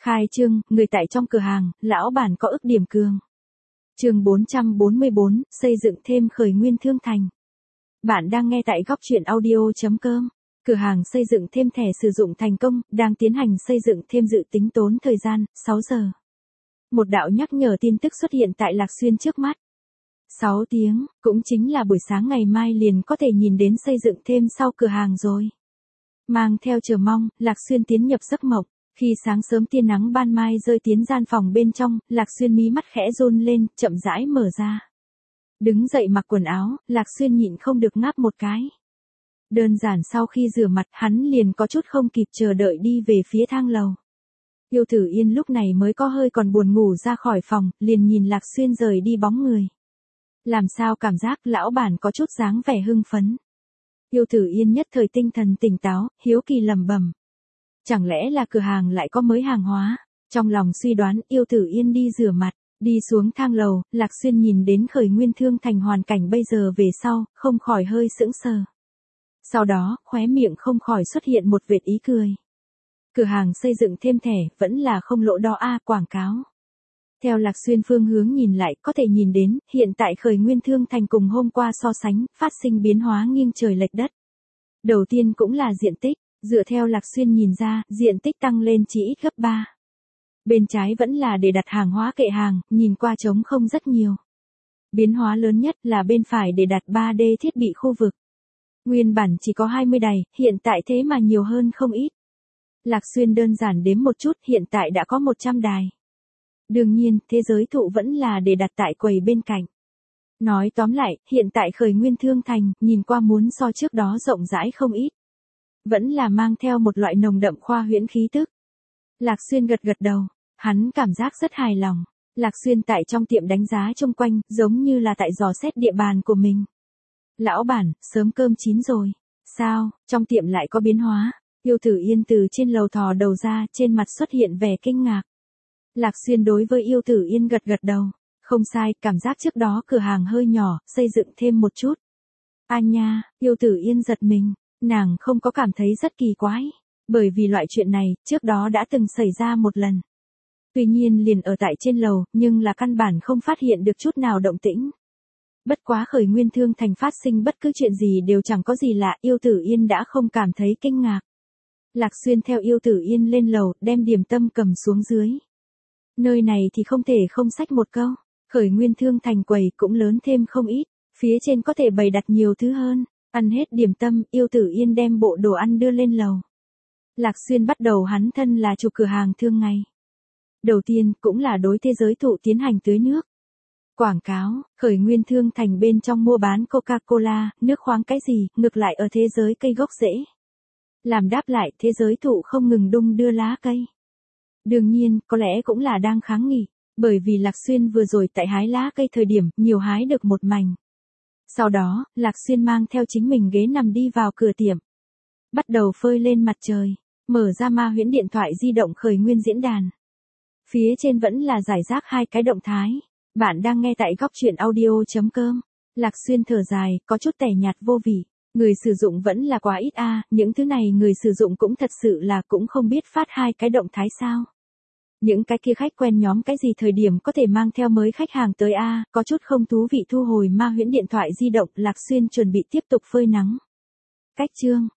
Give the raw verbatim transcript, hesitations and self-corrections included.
Khai trương, người tại trong cửa hàng, lão bản có ức điểm cường. Chương bốn trăm bốn mươi bốn, xây dựng thêm khởi nguyên thương thành. Bạn đang nghe tại góc truyện audio chấm com. Cửa hàng xây dựng thêm thẻ sử dụng thành công, đang tiến hành xây dựng thêm dự tính tốn thời gian, sáu giờ. Một đạo nhắc nhở tin tức xuất hiện tại Lạc Xuyên trước mắt. sáu tiếng, cũng chính là buổi sáng ngày mai liền có thể nhìn đến xây dựng thêm sau cửa hàng rồi. Mang theo chờ mong, Lạc Xuyên tiến nhập giấc mộng. Khi sáng sớm tia nắng ban mai rơi tiến gian phòng bên trong, Lạc Xuyên mí mắt khẽ run lên, chậm rãi mở ra. Đứng dậy mặc quần áo, Lạc Xuyên nhịn không được ngáp một cái. Đơn giản sau khi rửa mặt, hắn liền có chút không kịp chờ đợi đi về phía thang lầu. Yêu Tử Yên lúc này mới có hơi còn buồn ngủ ra khỏi phòng, liền nhìn Lạc Xuyên rời đi bóng người. Làm sao cảm giác lão bản có chút dáng vẻ hưng phấn. Yêu Tử Yên nhất thời tinh thần tỉnh táo, hiếu kỳ lẩm bẩm. Chẳng lẽ là cửa hàng lại có mới hàng hóa? Trong lòng suy đoán, Yêu Tử Yên đi rửa mặt, đi xuống thang lầu, Lạc Xuyên nhìn đến khởi nguyên thương thành hoàn cảnh bây giờ về sau, không khỏi hơi sững sờ. Sau đó, khóe miệng không khỏi xuất hiện một vệt ý cười. Cửa hàng xây dựng thêm thẻ, vẫn là không lỗ đo a quảng cáo. Theo Lạc Xuyên phương hướng nhìn lại, có thể nhìn đến, hiện tại khởi nguyên thương thành cùng hôm qua so sánh, phát sinh biến hóa nghiêng trời lệch đất. Đầu tiên cũng là diện tích. Dựa theo Lạc Xuyên nhìn ra, diện tích tăng lên chỉ ít gấp ba. Bên trái vẫn là để đặt hàng hóa kệ hàng, nhìn qua trống không rất nhiều. Biến hóa lớn nhất là bên phải để đặt ba D thiết bị khu vực. Nguyên bản chỉ có hai mươi đài, hiện tại thế mà nhiều hơn không ít. Lạc Xuyên đơn giản đếm một chút, hiện tại đã có một trăm đài. Đương nhiên, thế giới thụ vẫn là để đặt tại quầy bên cạnh. Nói tóm lại, hiện tại khởi nguyên thương thành, nhìn qua muốn so trước đó rộng rãi không ít. Vẫn là mang theo một loại nồng đậm khoa huyễn khí tức. Lạc Xuyên gật gật đầu, hắn cảm giác rất hài lòng. Lạc Xuyên tại trong tiệm đánh giá chung quanh, giống như là tại dò xét địa bàn của mình. Lão bản, sớm cơm chín rồi. Sao, trong tiệm lại có biến hóa? Yêu Tử Yên từ trên lầu thò đầu ra, trên mặt xuất hiện vẻ kinh ngạc. Lạc Xuyên đối với Yêu Tử Yên gật gật đầu. Không sai, cảm giác trước đó cửa hàng hơi nhỏ, xây dựng thêm một chút. A nha, Yêu Tử Yên giật mình. Nàng không có cảm thấy rất kỳ quái, bởi vì loại chuyện này, trước đó đã từng xảy ra một lần. Tuy nhiên liền ở tại trên lầu, nhưng là căn bản không phát hiện được chút nào động tĩnh. Bất quá khởi nguyên thương thành phát sinh bất cứ chuyện gì đều chẳng có gì lạ, Yêu Tử Yên đã không cảm thấy kinh ngạc. Lạc Xuyên theo Yêu Tử Yên lên lầu, đem điểm tâm cầm xuống dưới. Nơi này thì không thể không xách một câu, khởi nguyên thương thành quầy cũng lớn thêm không ít, phía trên có thể bày đặt nhiều thứ hơn. Ăn hết điểm tâm, Yêu Tử Yên đem bộ đồ ăn đưa lên lầu. Lạc Xuyên bắt đầu hắn thân là chủ cửa hàng thương ngày. Đầu tiên, cũng là đối thế giới thụ tiến hành tưới nước. Quảng cáo, khởi nguyên thương thành bên trong mua bán Coca-Cola, nước khoáng cái gì, ngược lại ở thế giới cây gốc rễ. Làm đáp lại, thế giới thụ không ngừng đung đưa lá cây. Đương nhiên, có lẽ cũng là đang kháng nghị, bởi vì Lạc Xuyên vừa rồi tại hái lá cây thời điểm, nhiều hái được một mảnh. Sau đó, Lạc Xuyên mang theo chính mình ghế nằm đi vào cửa tiệm. Bắt đầu phơi lên mặt trời, mở ra ma huyễn điện thoại di động khởi nguyên diễn đàn. Phía trên vẫn là giải rác hai cái động thái. Bạn đang nghe tại góc truyện audio chấm com. Lạc Xuyên thở dài, có chút tẻ nhạt vô vị. Người sử dụng vẫn là quá ít a, những thứ này người sử dụng cũng thật sự là cũng không biết phát hai cái động thái sao. Những cái kia khách quen nhóm cái gì thời điểm có thể mang theo mới khách hàng tới a, có chút không thú vị thu hồi ma huyễn điện thoại di động, Lạc Xuyên chuẩn bị tiếp tục phơi nắng. Cách chương,